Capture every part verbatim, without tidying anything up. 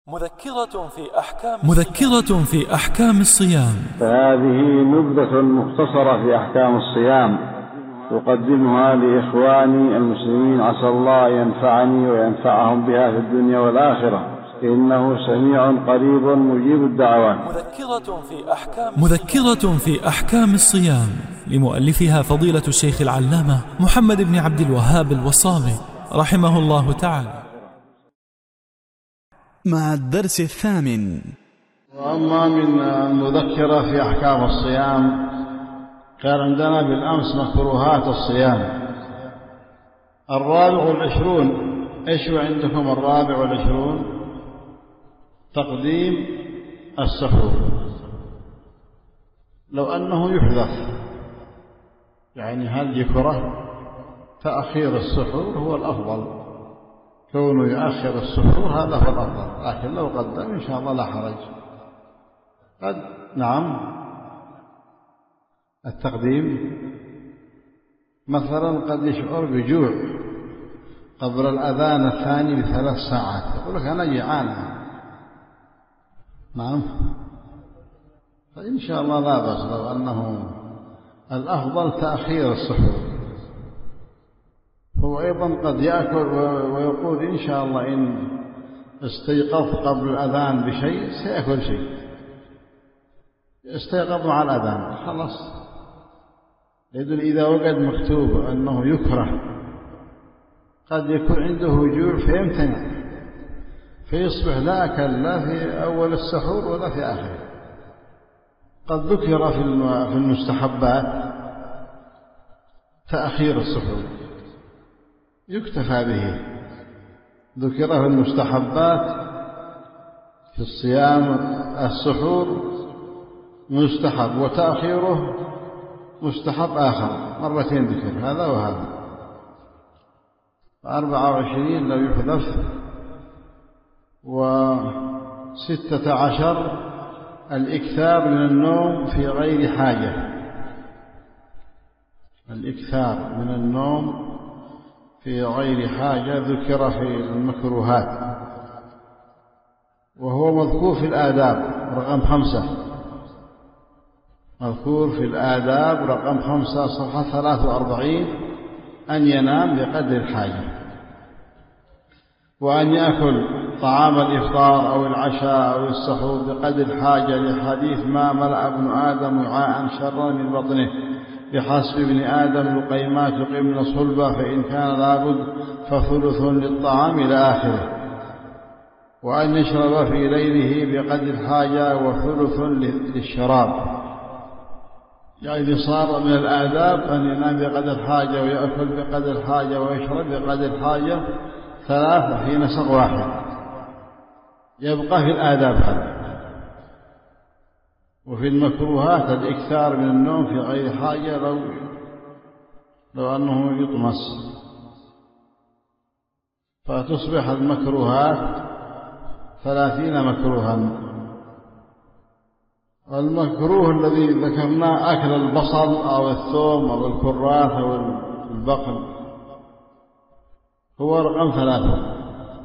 مذكرة في أحكام مذكرة في أحكام الصيام. فهذه نبذة مختصرة في أحكام الصيام أقدمها لإخواني المسلمين، عسى الله ينفعني وينفعهم بها في الدنيا والآخرة، إنه سميع قريب مجيب الدعوات. مذكرة في أحكام مذكرة في أحكام الصيام لمؤلفها فضيلة الشيخ العلامة محمد بن عبد الوهاب الوصابي رحمه الله تعالى. مع الدرس الثامن. وأما من المذكرة في أحكام الصيام، كان عندنا بالأمس مكروهات الصيام. الرابع والعشرون، إيش عندكم الرابع والعشرون؟ تقديم السحور، لو أنه يحدث، يعني هل يكره تأخير السحور هو الأفضل، كونه يؤخر السحور هذا هو الأفضل، لكن لو قدم إن شاء الله لا حرج. قد نعم التقديم مثلا قد يشعر بجوع قبل الأذان الثاني بثلاث ساعات، يقول لك أنا جيعان، نعم، فإن شاء الله لا بأس لو أنه الأفضل تأخير السحور. هو أيضا قد يأكل ويقول إن شاء الله إن استيقظ قبل الأذان بشيء سيأكل شيء، استيقظ مع الأذان خلاص، لأن إذا وجد مكتوب أنه يكره قد يكون عنده جوع فيمتنع، فيصبح لا أكل لا في أول السحور ولا في آخره. قد ذكر في المستحبات تأخير السحور يكتفى به، ذكر في المستحبات في الصيام السحور مستحب وتأخيره مستحب آخر، مرتين ذكر هذا وهذا. أربعة وعشرين لو يحدث، وستة عشر الإكثار من النوم في غير حاجة، الإكثار من النوم في غير حاجة ذكر في المكروهات، وهو مذكور في الآداب رقم خمسة، مذكور في الآداب رقم خمسة صفحة ثلاث وأربعين، أن ينام بقدر الحاجة، وأن يأكل طعام الإفطار أو العشاء أو السحور بقدر الحاجة، لحديث ما ملأ ابن آدم وعاء شرا من بطنه، بحسب ابن آدم لقيمات يقمن صلبة، فإن كان لابد فثلث للطعام إلى آخره. وأن يشرب في ليله بقدر الحاجة وثلث للشراب، يعني صار من الآداب أن ينام بقدر الحاجة ويأكل بقدر الحاجة ويشرب بقدر الحاجة، ثلاثة في نسق واحد، يبقى في الآداب هذا. وفي المكروهات الإكثار من النوم في غير حاجة، لو لو أنه يطمس، فتصبح المكروهات ثلاثين مكروها. المكروه الذي ذكرناه أكل البصل أو الثوم أو الكراث أو البقل هو رقم ثلاثة،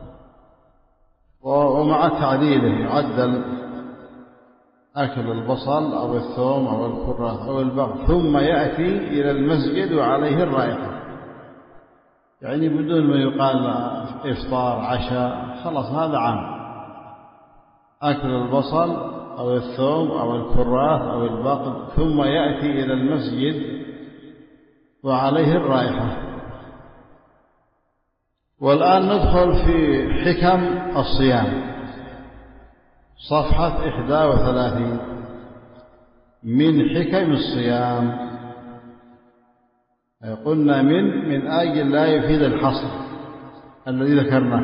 ومع تعديله يعدل أكل البصل أو الثوم أو الكراث أو البقل، ثم يأتي إلى المسجد وعليه الرائحة، يعني بدون ما يقال إفطار عشاء، خلاص هذا عام. أكل البصل أو الثوم أو الكراث أو البقل، ثم يأتي إلى المسجد وعليه الرائحة. والآن ندخل في حكم الصيام، صفحة إحدى وثلاثين، من حكم الصيام. قلنا من من أجل لا يفيد الحصر الذي ذكرناه،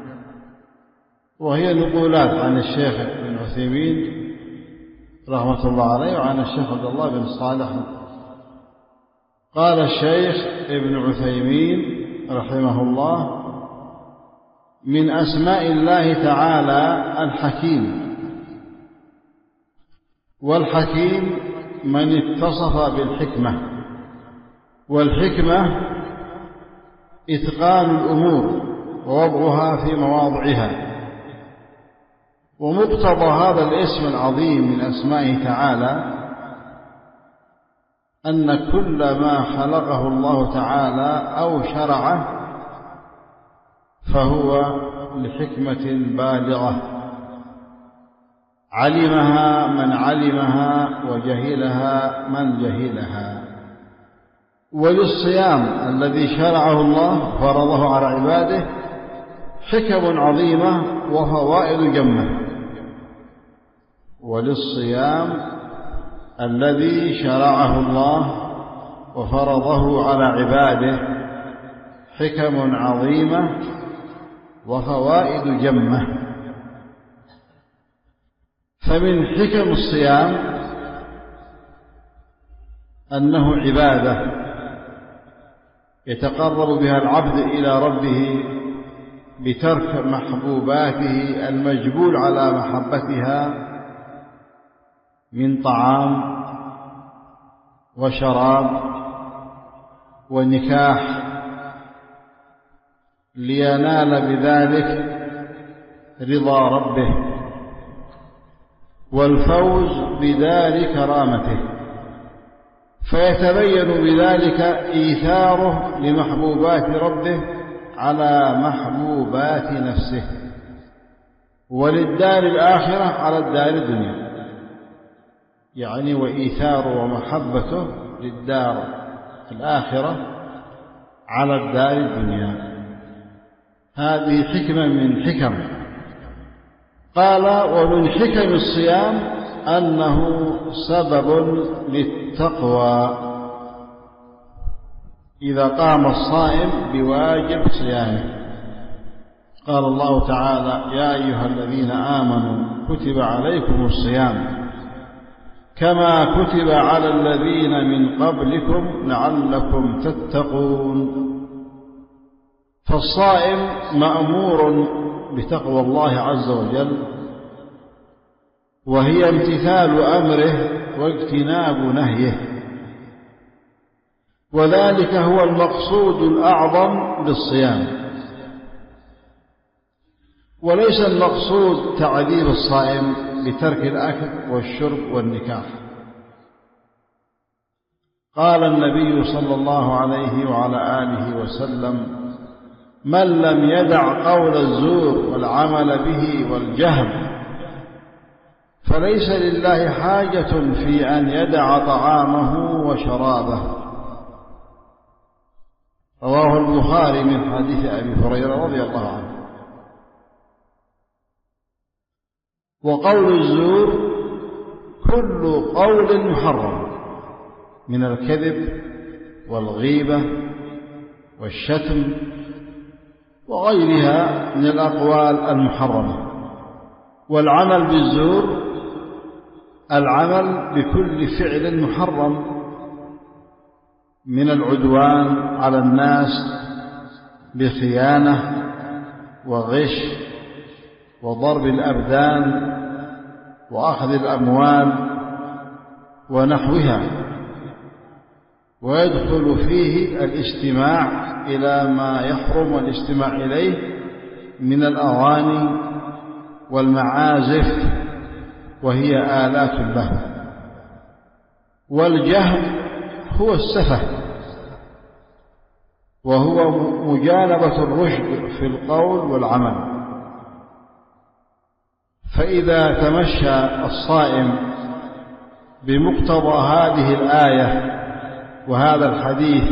وهي نقولات عن الشيخ ابن عثيمين رحمة الله عليه وعن الشيخ عبد الله بن صالح. قال الشيخ ابن عثيمين رحمه الله: من أسماء الله تعالى الحكيم، والحكيم من اتصف بالحكمة، والحكمة إتقان الأمور ووضعها في مواضعها، ومقتضى هذا الاسم العظيم من أسمائه تعالى أن كل ما خلقه الله تعالى أو شرعه فهو لحكمة بالغة علمها من علمها وجهلها من جهلها. وللصيام الذي شرعه الله فرضه على عباده حكم عظيمة وفوائد جمة. وللصيام الذي شرعه الله وفرضه على عباده حكم عظيمة وفوائد جمة. فمن حكم الصيام أنه عبادة يتقرب بها العبد إلى ربه بترك محبوباته المجبول على محبتها من طعام وشراب ونكاح، لينال بذلك رضا ربه والفوز بدار كرامته، فيتبين بذلك إيثاره لمحبوبات ربه على محبوبات نفسه، وللدار الآخرة على الدار الدنيا، يعني وإيثاره ومحبته للدار الآخرة على الدار الدنيا. هذه حكمة من حكم. قال: ومن حكم الصيام أنه سبب للتقوى إذا قام الصائم بواجب صيامه. قال الله تعالى: يا أيها الذين آمنوا كتب عليكم الصيام كما كتب على الذين من قبلكم لعلكم تتقون. فالصائم مأمور بتقوى الله عز وجل، وهي امتثال أمره واجتناب نهيه، وذلك هو المقصود الأعظم بالصيام، وليس المقصود تعذيب الصائم بترك الأكل والشرب والنكاح. قال النبي صلى الله عليه وعلى آله وسلم: من لم يدع قول الزور والعمل به والجهل فليس لله حاجة في أن يدع طعامه وشرابه. رواه البخاري من حديث أبي هريرة رضي الله عنه. وقول الزور كل قول محرم من الكذب والغيبة والشتم وغيرها من الأقوال المحرمة. والعمل بالزور العمل بكل فعل محرم من العدوان على الناس بخيانة وغش وضرب الأبدان وأخذ الأموال ونحوها، ويدخل فيه الاستماع إلى ما يحرم الاستماع إليه من الأغاني والمعازف وهي آلات اللهو. والجهل هو السفه، وهو مجانبة الرشد في القول والعمل. فإذا تمشى الصائم بمقتضى هذه الآية وهذا الحديث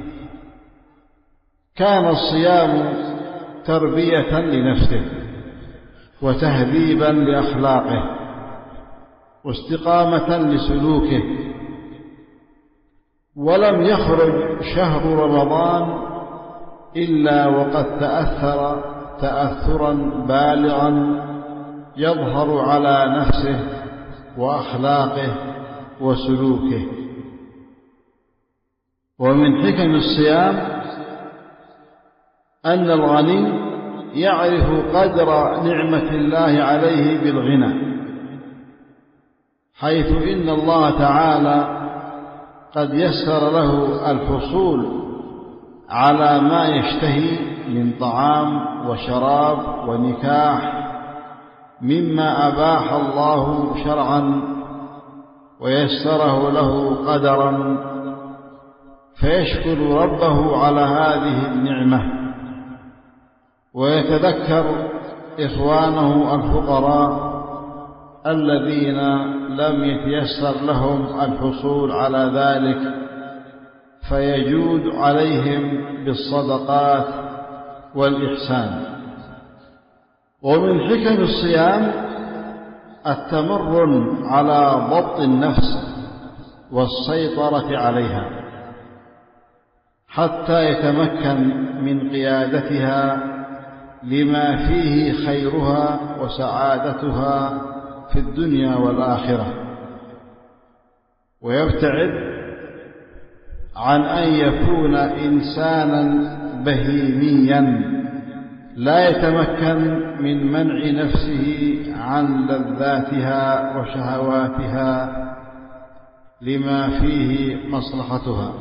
كان الصيام تربية لنفسه وتهذيبا لأخلاقه واستقامة لسلوكه. ولم يخرج شهر رمضان إلا وقد تأثر تأثرا بالغا يظهر على نفسه وأخلاقه وسلوكه. ومن حكم الصيام أن الغني يعرف قدر نعمة الله عليه بالغنى، حيث إن الله تعالى قد يسر له الحصول على ما يشتهي من طعام وشراب ونكاح مما أباح الله شرعا ويسره له قدرا، فيشكر ربه على هذه النعمة، ويتذكر إخوانه الفقراء الذين لم يتيسر لهم الحصول على ذلك، فيجود عليهم بالصدقات والإحسان. ومن حكم الصيام التمرن على ضبط النفس والسيطرة عليها حتى يتمكن من قيادتها لما فيه خيرها وسعادتها في الدنيا والآخرة، ويبتعد عن أن يكون إنسانا بهيميا لا يتمكن من منع نفسه عن لذاتها وشهواتها لما فيه مصلحتها.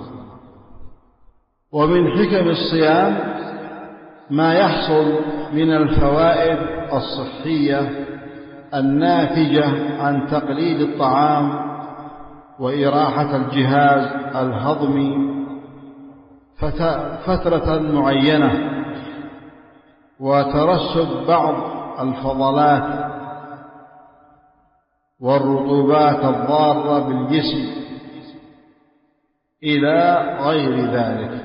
ومن حكم الصيام ما يحصل من الفوائد الصحية الناتجة عن تقليل الطعام وإراحة الجهاز الهضمي فترة معينة، وترسب بعض الفضلات والرطوبات الضارة بالجسم إلى غير ذلك.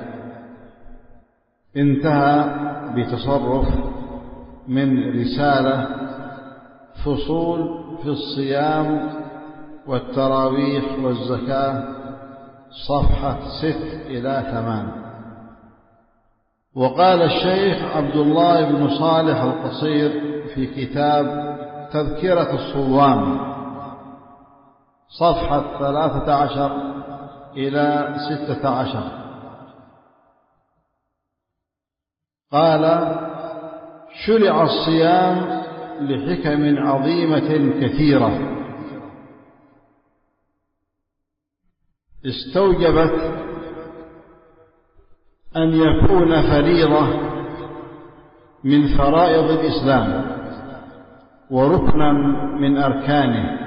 انتهى بتصرف من رسالة فصول في الصيام والتراويح والزكاة، صفحة ست إلى ثمان. وقال الشيخ عبد الله بن صالح القصير في كتاب تذكرة الصوام، صفحة ثلاثة عشر إلى ستة عشر، قال: شرع الصيام لحكم عظيمة كثيرة استوجبت أن يكون فريضة من فرائض الإسلام وركنا من أركانه،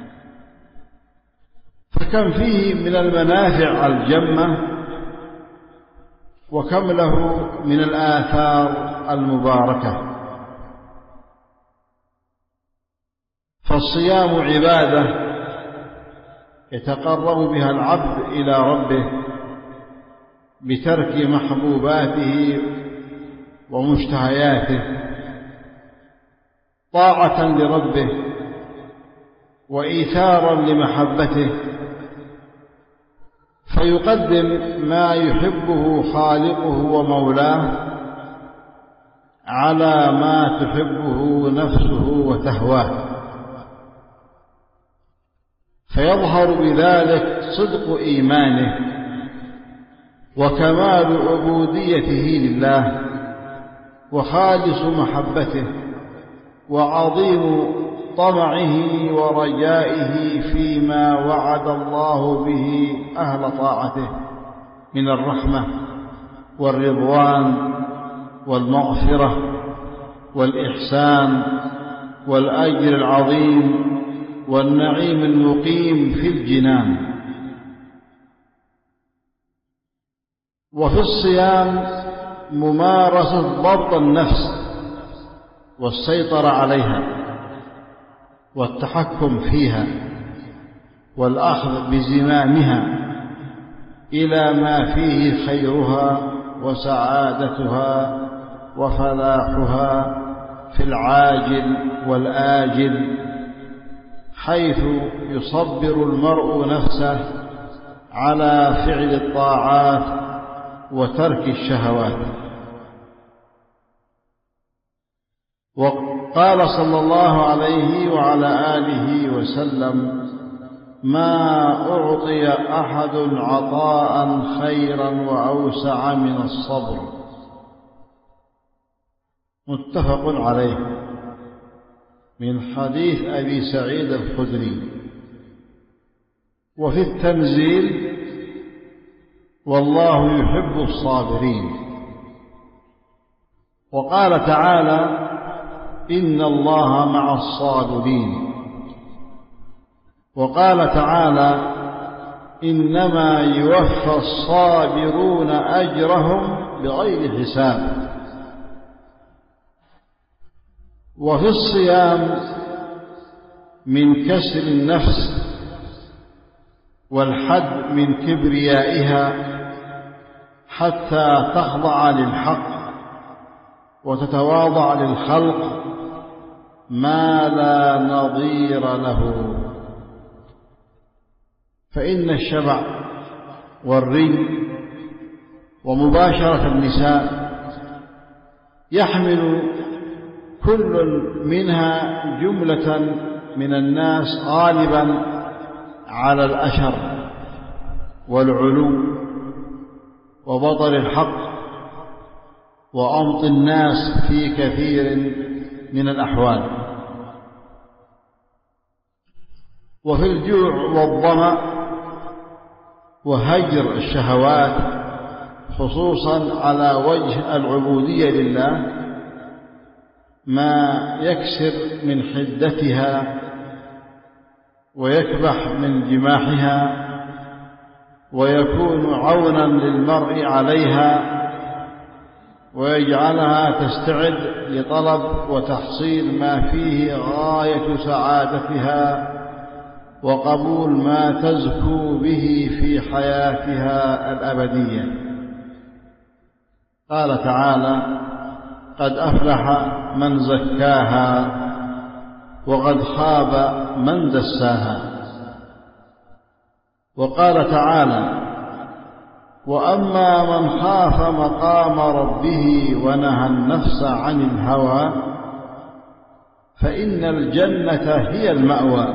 فكم فيه من المنافع الجمة، وكم له من الآثار المباركة. فالصيام عبادة يتقرب بها العبد إلى ربه بترك محبوباته ومشتهياته، طاعة لربه وإيثارا لمحبته، فيقدم ما يحبه خالقه ومولاه على ما تحبه نفسه وتهواه، فيظهر بذلك صدق إيمانه وكمال عبوديته لله وخالص محبته وعظيم طمعه ورجائه فيما وعد الله به أهل طاعته من الرحمة والرضوان والمغفرة والإحسان والأجر العظيم والنعيم المقيم في الجنان. وفي الصيام ممارسة ضبط النفس والسيطرة عليها والتحكم فيها والأخذ بزمامها إلى ما فيه خيرها وسعادتها وفلاحها في العاجل والآجل، حيث يصبر المرء نفسه على فعل الطاعات وترك الشهوات. وقال صلى الله عليه وعلى آله وسلم: ما أعطي أحد عطاء خيرا وأوسع من الصبر. متفق عليه، من حديث أبي سعيد الخدري. وفي التنزيل: والله يحب الصابرين. وقال تعالى: إن الله مع الصابرين. وقال تعالى إنما يوفى الصابرون أجرهم بغير حساب. وفي الصيام من كسر النفس والحد من كبريائها حتى تخضع للحق وتتواضع للخلق ما لا نظير له. فإن الشبع والري ومباشرة النساء يحمل كل منها جملة من الناس غالبا على الأشر والعلو وبطر الحق وأمط الناس في كثير من الأحوال. وفي الجوع والظمأ وهجر الشهوات خصوصا على وجه العبودية لله ما يكسر من حدتها ويكبح من جماحها ويكون عونا للمرء عليها ويجعلها تستعد لطلب وتحصيل ما فيه غاية سعادتها وقبول ما تزكو به في حياتها الأبدية. قال تعالى قد أفلح من زكاها وقد خاب من دساها. وقال تعالى وأما من خاف مقام ربه ونهى النفس عن الهوى فإن الجنة هي المأوى.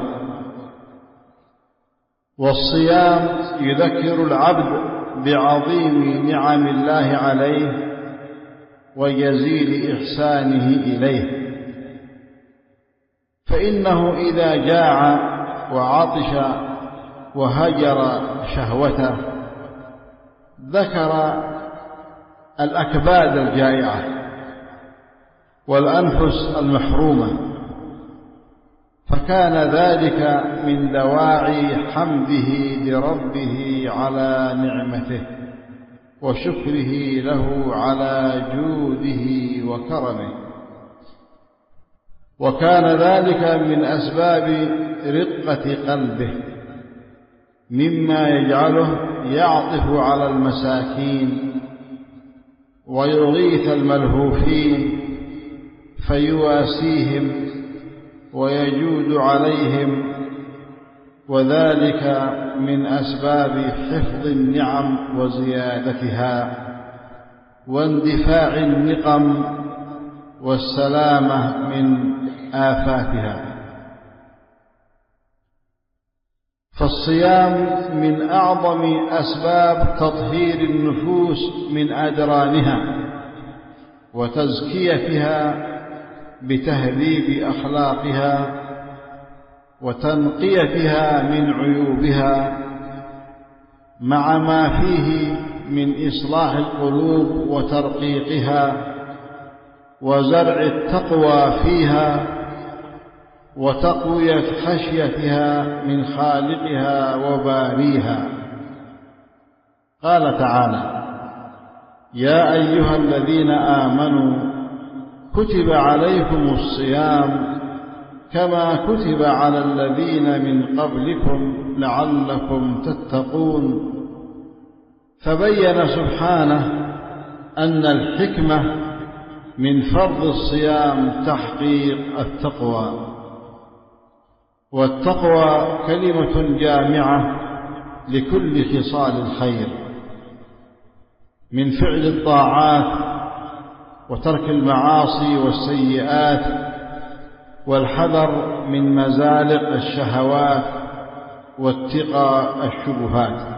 والصيام يذكر العبد بعظيم نعم الله عليه وجزيل إحسانه إليه، فإنه إذا جاع وعطش وهجر شهوته ذكر الأكباد الجائعة والأنفس المحرومة، فكان ذلك من دواعي حمده لربه على نعمته وشكره له على جوده وكرمه. وكان ذلك من أسباب رقة قلبه مما يجعله يعطف على المساكين ويغيث الملهوفين فيواسيهم ويجود عليهم، وذلك من أسباب حفظ النعم وزيادتها واندفاع النقم والسلامة من آفاتها. فالصيام من أعظم أسباب تطهير النفوس من أدرانها وتزكيتها بتهذيب أخلاقها وتنقيتها من عيوبها، مع ما فيه من إصلاح القلوب وترقيقها وزرع التقوى فيها وتقوية خشيتها من خالقها وباريها. قال تعالى يا أيها الذين آمنوا كتب عليكم الصيام كما كتب على الذين من قبلكم لعلكم تتقون. فبين سبحانه أن الحكمة من فرض الصيام تحقيق التقوى، والتقوى كلمة جامعة لكل خصال الخير من فعل الطاعات وترك المعاصي والسيئات والحذر من مزالق الشهوات واتقى الشبهات.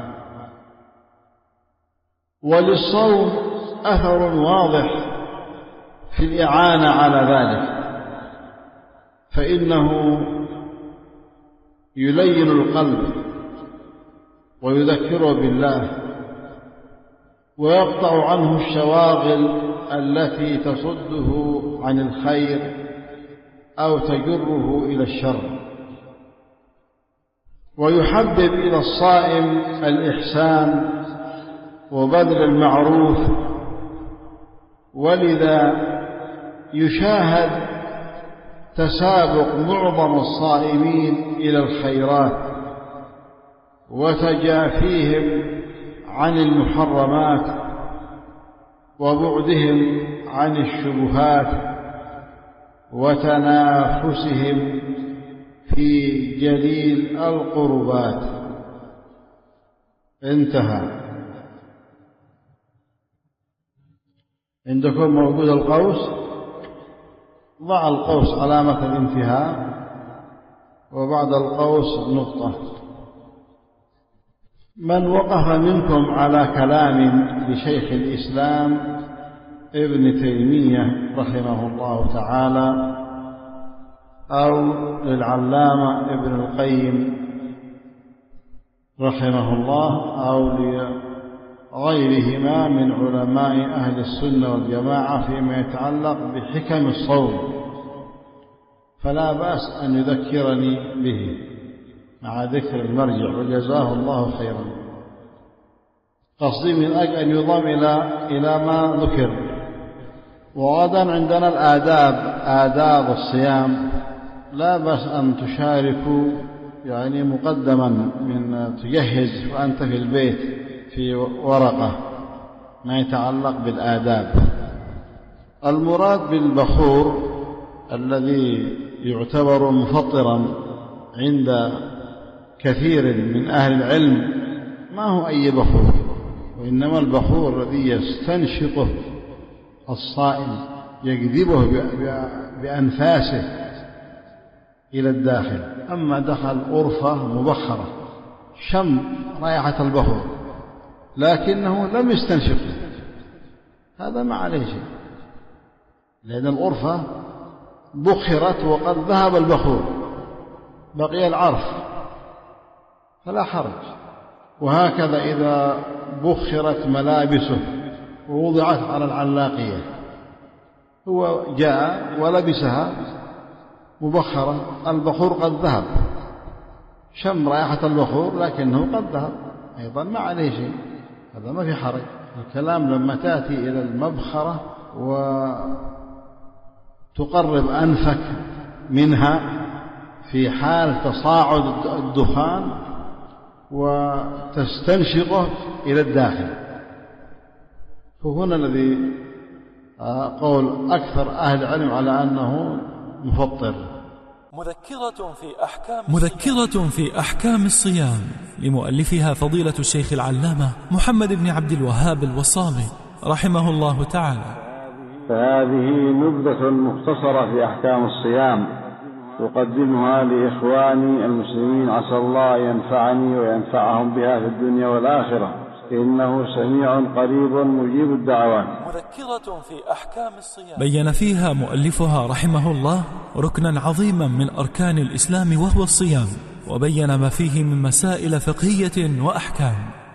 وللصوم أثر واضح في الإعانة على ذلك، فإنه يلين القلب ويذكره بالله ويقطع عنه الشواغل التي تصده عن الخير أو تجره إلى الشر. ويحبب إلى الصائم الإحسان وبذل المعروف، ولذا يشاهد تسابق معظم الصائمين إلى الخيرات وتجافيهم عن المحرمات وبعدهم عن الشبهات وتنافسهم في جليل القربات. انتهى. عندكم موجود القوس؟ ضع القوس علامة الانتهاء وبعد القوس نقطة. من وقف منكم على كلام لشيخ الإسلام ابن تيمية رحمه الله تعالى أو للعلامة ابن القيم رحمه الله أو لغيرهما من علماء أهل السنة والجماعة فيما يتعلق بحكم الصوم، فلا بأس أن يذكرني به مع ذكر المرجع، وجزاه الله خيرا. قصدي من أجل أن يضم إلى إلى ما ذكر. وغدا عندنا الآداب، آداب الصيام، لا بأس أن تشاركوا يعني مقدما من تجهز وأنت في البيت في ورقة ما يتعلق بالآداب. المراد بالبخور الذي يعتبر مفطرا عند كثير من أهل العلم ما هو أي بخور، وإنما البخور الذي يستنشقه الصائم، يجذبه بأنفاسه إلى الداخل. أما دخل غرفة مبخرة شم رائحة البخور لكنه لم يستنشقه، هذا ما عليه شيء، لأن الغرفة بخرت وقد ذهب البخور، بقي العرف فلا حرج. وهكذا إذا بخرت ملابسه ووضعت على العلاقية، هو جاء ولبسها مبخرة، البخور قد ذهب، شم رائحة البخور لكنه قد ذهب، أيضا ما عليه شيء، هذا ما في حرج. الكلام لما تأتي إلى المبخرة وتقرب أنفك منها في حال تصاعد الدخان وتستنشقه إلى الداخل، فهنا الذي قول أكثر أهل العلم على أنه مفطر. مذكرة في أحكام مذكرة في أحكام الصيام لمؤلفها فضيلة الشيخ العلامة محمد بن عبد الوهاب الوصابي رحمه الله تعالى. فهذه نبذة مختصرة في أحكام الصيام أقدمها لإخواني المسلمين، عسى الله ينفعني وينفعهم بها في الدنيا والآخرة، إنه سميع قريب مجيب الدعوات. مذكرة في أحكام الصيام بين فيها مؤلفها رحمه الله ركنا عظيما من أركان الإسلام وهو الصيام، وبين ما فيه من مسائل فقهية وأحكام.